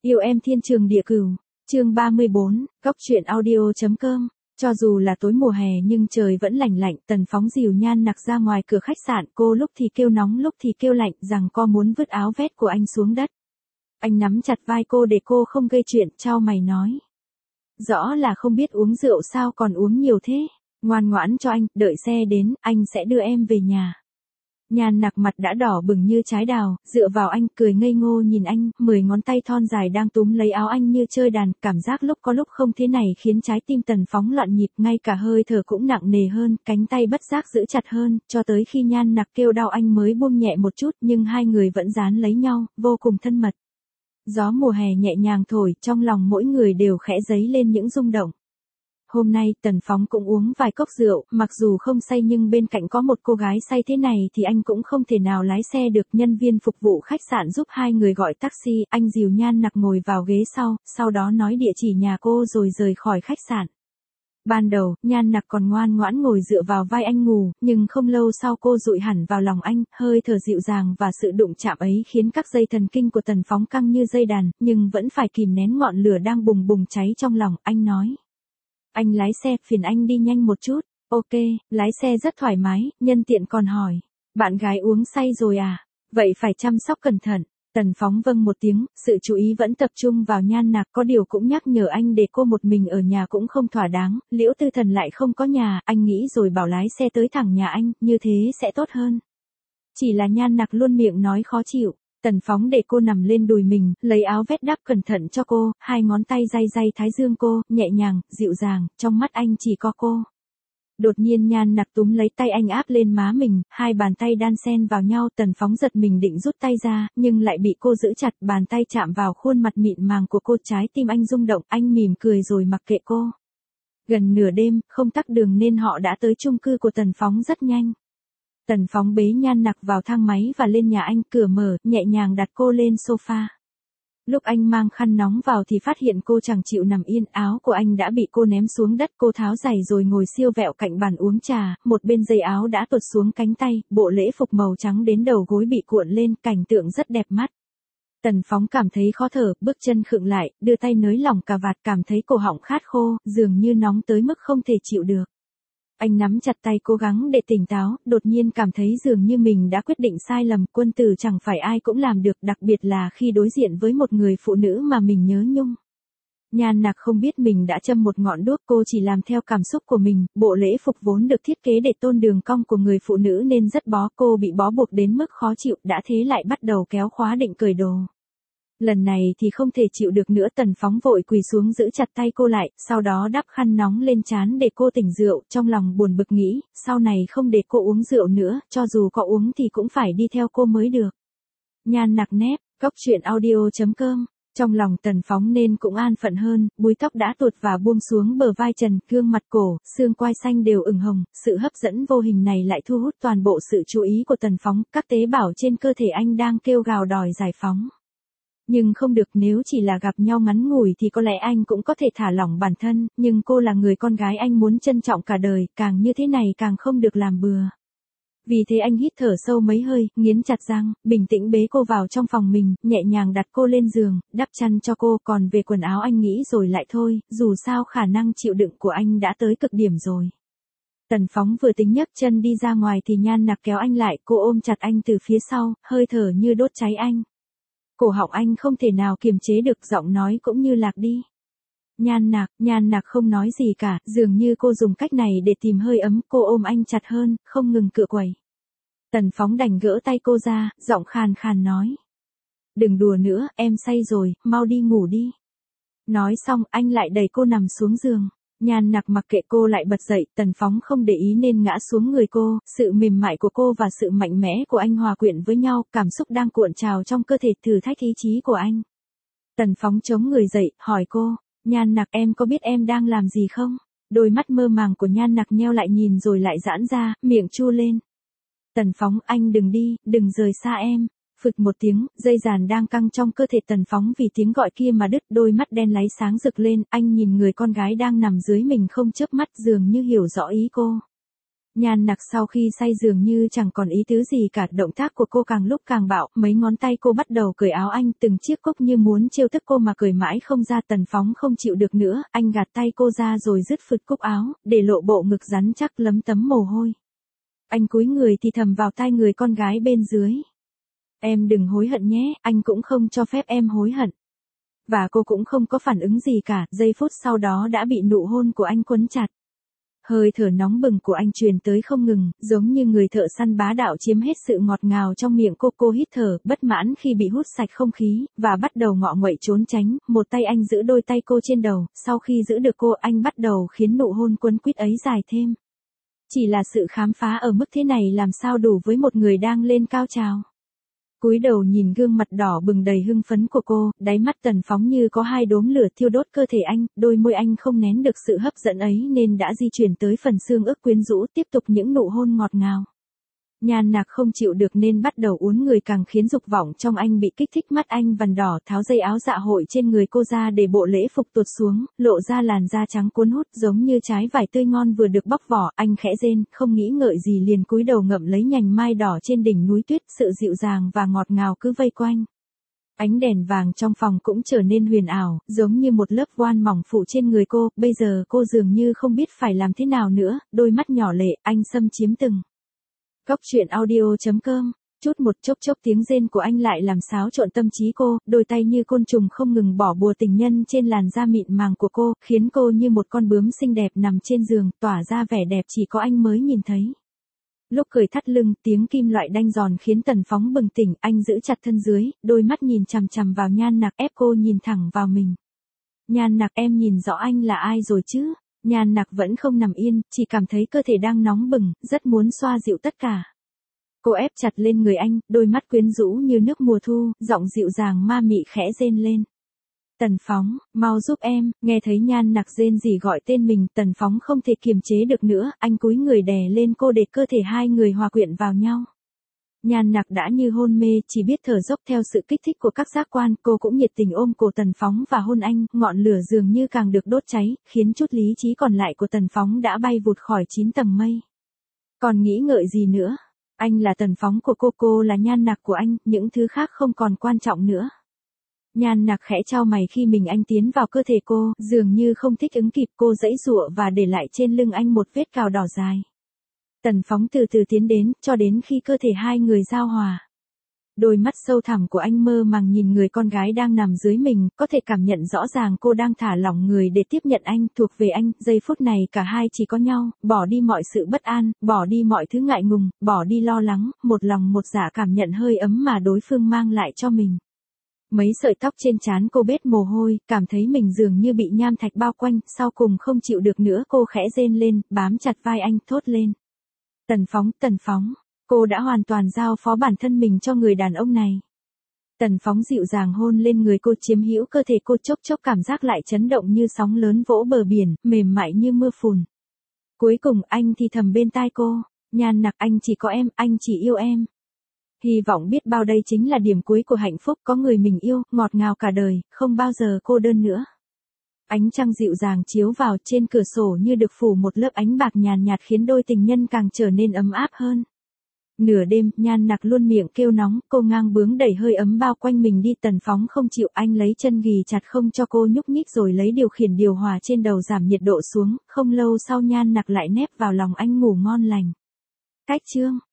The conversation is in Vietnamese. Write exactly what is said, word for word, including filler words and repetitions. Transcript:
Yêu em thiên trường địa cửu, chương ba mươi bốn, góc truyện audio.com. Cho dù là tối mùa hè nhưng trời vẫn lạnh lạnh, Tần Phóng dìu Nhan Nặc ra ngoài cửa khách sạn, cô lúc thì kêu nóng lúc thì kêu lạnh, rằng co muốn vứt áo vest của anh xuống đất. Anh nắm chặt vai cô để cô không gây chuyện, chau mày nói. Rõ là không biết uống rượu sao còn uống nhiều thế, ngoan ngoãn cho anh, đợi xe đến, anh sẽ đưa em về nhà. Nhan Nặc mặt đã đỏ bừng như trái đào, dựa vào anh, cười ngây ngô nhìn anh, mười ngón tay thon dài đang túm lấy áo anh như chơi đàn, cảm giác lúc có lúc không thế này khiến trái tim Tần Phóng loạn nhịp, ngay cả hơi thở cũng nặng nề hơn, cánh tay bất giác giữ chặt hơn, cho tới khi Nhan Nặc kêu đau anh mới buông nhẹ một chút, nhưng hai người vẫn dán lấy nhau, vô cùng thân mật. Gió mùa hè nhẹ nhàng thổi, trong lòng mỗi người đều khẽ dấy lên những rung động. Hôm nay Tần Phóng cũng uống vài cốc rượu, mặc dù không say nhưng bên cạnh có một cô gái say thế này thì anh cũng không thể nào lái xe được. Nhân viên phục vụ khách sạn giúp hai người gọi taxi, anh dìu Nhan Nặc ngồi vào ghế sau, sau đó nói địa chỉ nhà cô rồi rời khỏi khách sạn. Ban đầu, Nhan Nặc còn ngoan ngoãn ngồi dựa vào vai anh ngủ, nhưng không lâu sau cô dụi hẳn vào lòng anh, hơi thở dịu dàng và sự đụng chạm ấy khiến các dây thần kinh của Tần Phóng căng như dây đàn, nhưng vẫn phải kìm nén ngọn lửa đang bùng bùng cháy trong lòng, anh nói. Anh lái xe, phiền anh đi nhanh một chút. Ok, lái xe rất thoải mái, nhân tiện còn hỏi. Bạn gái uống say rồi à? Vậy phải chăm sóc cẩn thận. Tần Phóng vâng một tiếng, sự chú ý vẫn tập trung vào Nhan Nặc, có điều cũng nhắc nhở anh để cô một mình ở nhà cũng không thỏa đáng, Liễu Tư Thần lại không có nhà, anh nghĩ rồi bảo lái xe tới thẳng nhà anh, như thế sẽ tốt hơn. Chỉ là Nhan Nặc luôn miệng nói khó chịu. Tần Phóng để cô nằm lên đùi mình, lấy áo vest đắp cẩn thận cho cô, hai ngón tay day day thái dương cô, nhẹ nhàng, dịu dàng, trong mắt anh chỉ có cô. Đột nhiên Nhan Nặc túm lấy tay anh áp lên má mình, hai bàn tay đan xen vào nhau, Tần Phóng giật mình định rút tay ra, nhưng lại bị cô giữ chặt, bàn tay chạm vào khuôn mặt mịn màng của cô, trái tim anh rung động, anh mỉm cười rồi mặc kệ cô. Gần nửa đêm, không tắc đường nên họ đã tới chung cư của Tần Phóng rất nhanh. Tần Phóng bế Nhan Nặc vào thang máy và lên nhà anh, cửa mở, nhẹ nhàng đặt cô lên sofa. Lúc anh mang khăn nóng vào thì phát hiện cô chẳng chịu nằm yên, áo của anh đã bị cô ném xuống đất, cô tháo giày rồi ngồi siêu vẹo cạnh bàn uống trà, một bên dây áo đã tuột xuống cánh tay, bộ lễ phục màu trắng đến đầu gối bị cuộn lên, cảnh tượng rất đẹp mắt. Tần Phóng cảm thấy khó thở, bước chân khựng lại, đưa tay nới lỏng cà vạt, cảm thấy cổ họng khát khô, dường như nóng tới mức không thể chịu được. Anh nắm chặt tay cố gắng để tỉnh táo, đột nhiên cảm thấy dường như mình đã quyết định sai lầm, quân tử chẳng phải ai cũng làm được, đặc biệt là khi đối diện với một người phụ nữ mà mình nhớ nhung. Nhan Nặc không biết mình đã châm một ngọn đuốc, cô chỉ làm theo cảm xúc của mình, bộ lễ phục vốn được thiết kế để tôn đường cong của người phụ nữ nên rất bó, cô bị bó buộc đến mức khó chịu, đã thế lại bắt đầu kéo khóa định cởi đồ. Lần này thì không thể chịu được nữa, Tần Phóng vội quỳ xuống giữ chặt tay cô lại, sau đó đắp khăn nóng lên trán để cô tỉnh rượu, trong lòng buồn bực nghĩ, sau này không để cô uống rượu nữa, cho dù có uống thì cũng phải đi theo cô mới được. Nhan Nặc nép, góc truyện audio.com. Trong lòng Tần Phóng nên cũng an phận hơn, búi tóc đã tuột và buông xuống bờ vai trần, gương mặt cổ, xương quai xanh đều ửng hồng, sự hấp dẫn vô hình này lại thu hút toàn bộ sự chú ý của Tần Phóng, các tế bào trên cơ thể anh đang kêu gào đòi giải phóng. Nhưng không được, nếu chỉ là gặp nhau ngắn ngủi thì có lẽ anh cũng có thể thả lỏng bản thân, nhưng cô là người con gái anh muốn trân trọng cả đời, càng như thế này càng không được làm bừa. Vì thế anh hít thở sâu mấy hơi, nghiến chặt răng, bình tĩnh bế cô vào trong phòng mình, nhẹ nhàng đặt cô lên giường, đắp chăn cho cô, còn về quần áo anh nghĩ rồi lại thôi, dù sao khả năng chịu đựng của anh đã tới cực điểm rồi. Tần Phóng vừa tính nhấc chân đi ra ngoài thì Nhan Nặc kéo anh lại, cô ôm chặt anh từ phía sau, hơi thở như đốt cháy anh. Cổ họng anh không thể nào kiềm chế được, giọng nói cũng như lạc đi. Nhan Nặc, Nhan Nặc không nói gì cả, dường như cô dùng cách này để tìm hơi ấm, cô ôm anh chặt hơn, không ngừng cựa quẩy. Tần Phóng đành gỡ tay cô ra, giọng khàn khàn nói. Đừng đùa nữa, em say rồi, mau đi ngủ đi. Nói xong, anh lại đẩy cô nằm xuống giường. Nhan Nặc mặc kệ cô lại bật dậy, Tần Phóng không để ý nên ngã xuống người cô, sự mềm mại của cô và sự mạnh mẽ của anh hòa quyện với nhau, cảm xúc đang cuộn trào trong cơ thể thử thách ý chí của anh. Tần Phóng chống người dậy, hỏi cô, Nhan Nặc em có biết em đang làm gì không? Đôi mắt mơ màng của Nhan Nặc nheo lại nhìn rồi lại giãn ra, miệng chu lên. Tần Phóng, anh đừng đi, đừng rời xa em. Phực một tiếng, dây dàn đang căng trong cơ thể Tần Phóng vì tiếng gọi kia mà đứt, đôi mắt đen láy sáng rực lên, anh nhìn người con gái đang nằm dưới mình không chớp mắt, dường như hiểu rõ ý cô. Nhan Nặc sau khi say dường như chẳng còn ý tứ gì cả, động tác của cô càng lúc càng bạo, mấy ngón tay cô bắt đầu cởi áo anh, từng chiếc cúc như muốn trêu tức cô mà cởi mãi không ra. Tần Phóng không chịu được nữa, anh gạt tay cô ra rồi dứt phượt cúc áo, để lộ bộ ngực rắn chắc lấm tấm mồ hôi. Anh cúi người thì thầm vào tai người con gái bên dưới. Em đừng hối hận nhé, anh cũng không cho phép em hối hận. Và cô cũng không có phản ứng gì cả, giây phút sau đó đã bị nụ hôn của anh quấn chặt. Hơi thở nóng bừng của anh truyền tới không ngừng, giống như người thợ săn bá đạo chiếm hết sự ngọt ngào trong miệng cô. Cô hít thở, bất mãn khi bị hút sạch không khí, và bắt đầu ngọ nguậy trốn tránh. Một tay anh giữ đôi tay cô trên đầu, sau khi giữ được cô, anh bắt đầu khiến nụ hôn quấn quýt ấy dài thêm. Chỉ là sự khám phá ở mức thế này làm sao đủ với một người đang lên cao trào. Cúi đầu nhìn gương mặt đỏ bừng đầy hưng phấn của cô, đáy mắt Tần Phóng như có hai đốm lửa thiêu đốt cơ thể anh, đôi môi anh không nén được sự hấp dẫn ấy nên đã di chuyển tới phần xương ức quyến rũ, tiếp tục những nụ hôn ngọt ngào. Nhan Nặc không chịu được nên bắt đầu uốn người, càng khiến dục vọng trong anh bị kích thích. Mắt anh vằn đỏ, tháo dây áo dạ hội trên người cô ra để bộ lễ phục tuột xuống, lộ ra làn da trắng cuốn hút giống như trái vải tươi ngon vừa được bóc vỏ. Anh khẽ rên, không nghĩ ngợi gì liền cúi đầu ngậm lấy nhành mai đỏ trên đỉnh núi tuyết, sự dịu dàng và ngọt ngào cứ vây quanh. Ánh đèn vàng trong phòng cũng trở nên huyền ảo, giống như một lớp voan mỏng phủ trên người cô. Bây giờ cô dường như không biết phải làm thế nào nữa, đôi mắt nhỏ lệ, anh xâm chiếm từng. Góc truyện audio chấm com, chút một chốc chốc tiếng rên của anh lại làm xáo trộn tâm trí cô, đôi tay như côn trùng không ngừng bỏ bùa tình nhân trên làn da mịn màng của cô, khiến cô như một con bướm xinh đẹp nằm trên giường, tỏa ra vẻ đẹp chỉ có anh mới nhìn thấy. Lúc cười thắt lưng, tiếng kim loại đanh giòn khiến Tần Phóng bừng tỉnh, anh giữ chặt thân dưới, đôi mắt nhìn chằm chằm vào Nhan Nặc, ép cô nhìn thẳng vào mình. Nhan Nặc, em nhìn rõ anh là ai rồi chứ? Nhan Nặc vẫn không nằm yên, chỉ cảm thấy cơ thể đang nóng bừng, rất muốn xoa dịu tất cả. Cô ép chặt lên người anh, đôi mắt quyến rũ như nước mùa thu, giọng dịu dàng ma mị khẽ rên lên. Tần Phóng, mau giúp em. Nghe thấy Nhan Nặc rên rỉ gọi tên mình, Tần Phóng không thể kiềm chế được nữa, anh cúi người đè lên cô để cơ thể hai người hòa quyện vào nhau. Nhan Nặc đã như hôn mê, chỉ biết thở dốc theo sự kích thích của các giác quan. Cô cũng nhiệt tình ôm cổ Tần Phóng và hôn anh, ngọn lửa dường như càng được đốt cháy, khiến chút lý trí còn lại của Tần Phóng đã bay vụt khỏi chín tầng mây. Còn nghĩ ngợi gì nữa? Anh là Tần Phóng của cô, cô là Nhan Nặc của anh, những thứ khác không còn quan trọng nữa. Nhan Nặc khẽ chau mày khi mình anh tiến vào cơ thể cô, dường như không thích ứng kịp, cô giãy giụa và để lại trên lưng anh một vết cào đỏ dài. Tần Phóng từ từ tiến đến, cho đến khi cơ thể hai người giao hòa. Đôi mắt sâu thẳm của anh mơ màng nhìn người con gái đang nằm dưới mình, có thể cảm nhận rõ ràng cô đang thả lỏng người để tiếp nhận anh, thuộc về anh. Giây phút này cả hai chỉ có nhau, bỏ đi mọi sự bất an, bỏ đi mọi thứ ngại ngùng, bỏ đi lo lắng, một lòng một dạ cảm nhận hơi ấm mà đối phương mang lại cho mình. Mấy sợi tóc trên trán cô bết mồ hôi, cảm thấy mình dường như bị nham thạch bao quanh, sau cùng không chịu được nữa cô khẽ rên lên, bám chặt vai anh, thốt lên. Tần Phóng, Tần Phóng, cô đã hoàn toàn giao phó bản thân mình cho người đàn ông này. Tần Phóng dịu dàng hôn lên người cô, chiếm hữu cơ thể cô, chốc chốc cảm giác lại chấn động như sóng lớn vỗ bờ biển, mềm mại như mưa phùn. Cuối cùng anh thì thầm bên tai cô, Nhan Nặc, anh chỉ có em, anh chỉ yêu em. Hy vọng biết bao đây chính là điểm cuối của hạnh phúc, có người mình yêu, ngọt ngào cả đời, không bao giờ cô đơn nữa. Ánh trăng dịu dàng chiếu vào, trên cửa sổ như được phủ một lớp ánh bạc nhàn nhạt khiến đôi tình nhân càng trở nên ấm áp hơn. Nửa đêm, Nhan Nặc luôn miệng kêu nóng, cô ngang bướng đẩy hơi ấm bao quanh mình đi. Tần Phóng không chịu, anh lấy chân ghì chặt không cho cô nhúc nhích rồi lấy điều khiển điều hòa trên đầu giảm nhiệt độ xuống, không lâu sau Nhan Nặc lại nép vào lòng anh ngủ ngon lành. Cách chương